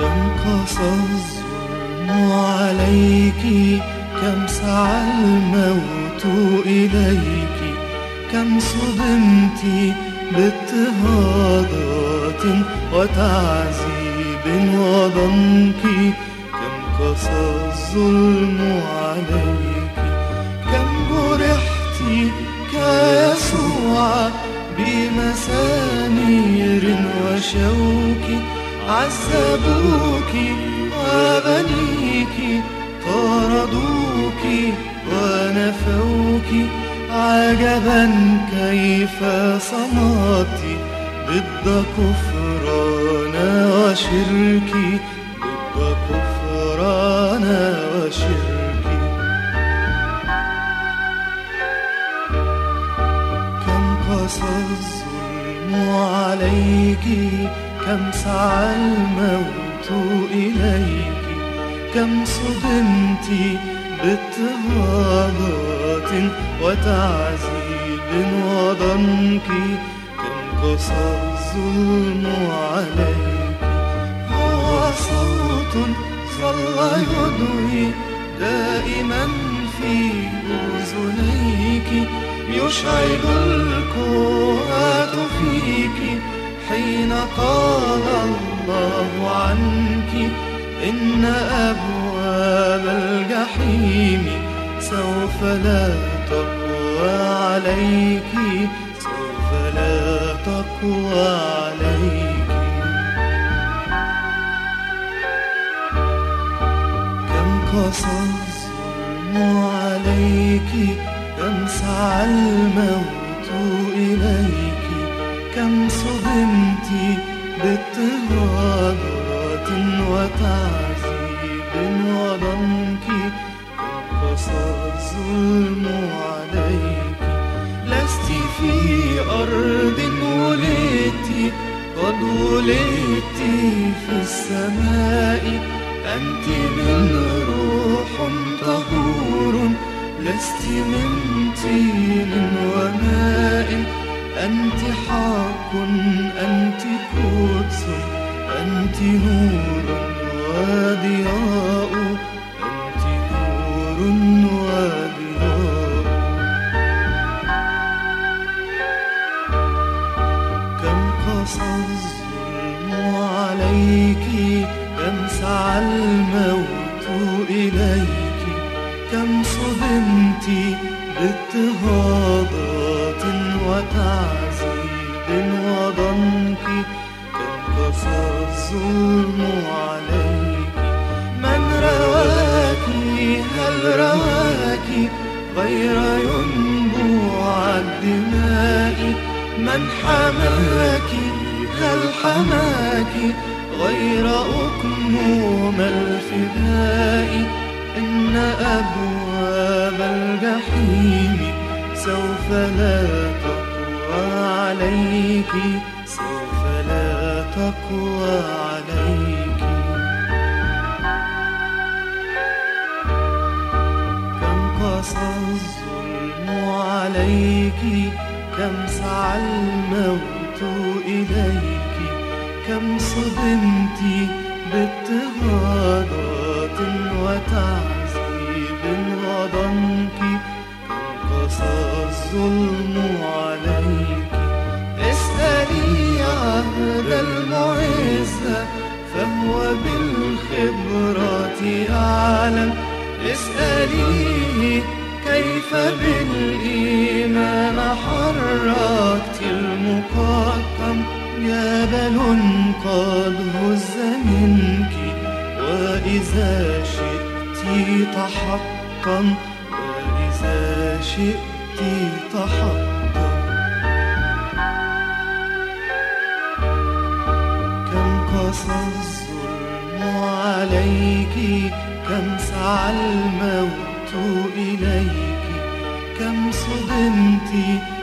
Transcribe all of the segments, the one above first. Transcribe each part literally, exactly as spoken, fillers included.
قسى الظلم عليك، كم سعى الموت إليك، كم صدمت باضطهادات وتعذيب وضنك، كم قسى الظلم عليك، كم جرحت كيسوع بمسامير وشوك، عذبوك وبنيك، طردوك ونفوك، عجبا كيف صمت ضد كفران وشرك، ضد كفران وشرك. كم قسى الظلم عليك، كم سعى الموت إليك، كم صدمت باضطهادات وتعذيب وضنك، كم قسى الظلم عليك. هو صوت ظل يدعي دائما في أذنيك، يشعل الكهات فيك حين قال الله عنك، إن أبواب الجحيم سوف لا تقوى عليك، سوف لا تقوى عليك. كم قسى الظلم عليك، كم سعى الموت إليك، كم صدمت باضطهادات وتعذيب وضنك، كم قسى الظلم عليك. لست في أرض ولدت، قد ولدت في السماء، أنت من روح طهور، لست من طين وماء، أنت حق، أنت قدس، أنت نور وضياء، أنت نور وضياء. كم قسى الظلم عليك، كم سعى الموت إليك، كم صدمت باضطهادات وتعذيب وضنك، كم قسى الظلم عليك. من رواك هل رواك غير ينبوع الدماء، من حماك هل حماك غير أكموم الفداء، إن أبواب الجحيم سوف لا تقوى عليك، سوف لا تقوى عليك. كم قسى الظلم عليك، كم سعى الموت إليك، كم صدمت باضطهادات وتعذيب وضنك، كم قسى الظلم عليك. اسألي عهد المعزة فهو بالخبرات أعلم، اسأليه كيف بالإيمان حركت المقطم، جبل قد هز منك وإذا شئت تحطم، وإذا شئت تحطم. كم قسى الظلم عليك، كم سعى الموت إليك، كم صدمت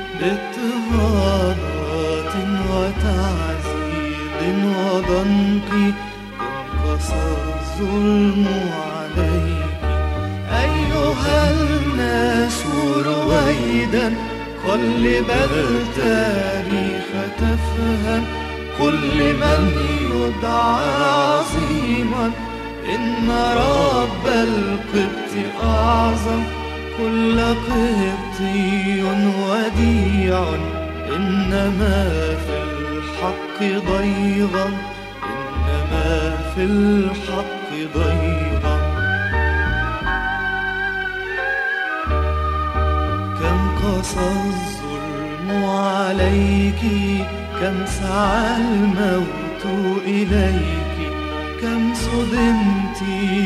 باضطهادات وتعذيب وضنك، كم قسى الظلم عليك. أيها الناس رويدا قلب التاريخ تفهم، كل من يدعى عظيما، إن رب القبط أعظم. كل قبطي وديع، إنما في الحق ضيغا، إنما في الحق ضيغا. كم قسى الظلم عليك، كم سعى الموت إليك، كم صدمت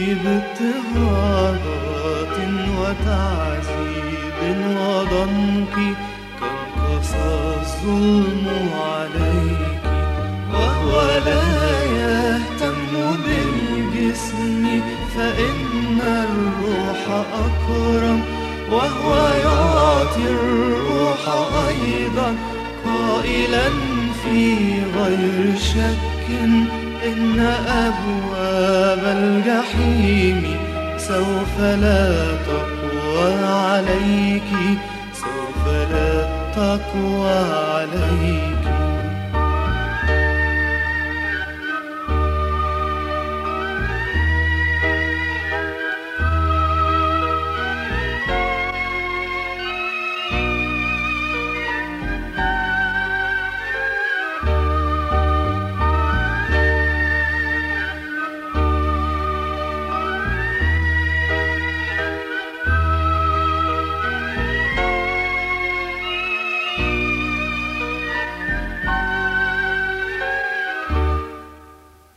باضطهادات وتعذيب وضنك، كم قسى الظلم عليك. وهو لا يهتم بالجسم، فإن الروح أكرم، وهو يعطي الروح أيضا، قائلا في غير شك، إن أبواب الجحيم سوف لا تقوى عليك، سوف لا تقوى عليك.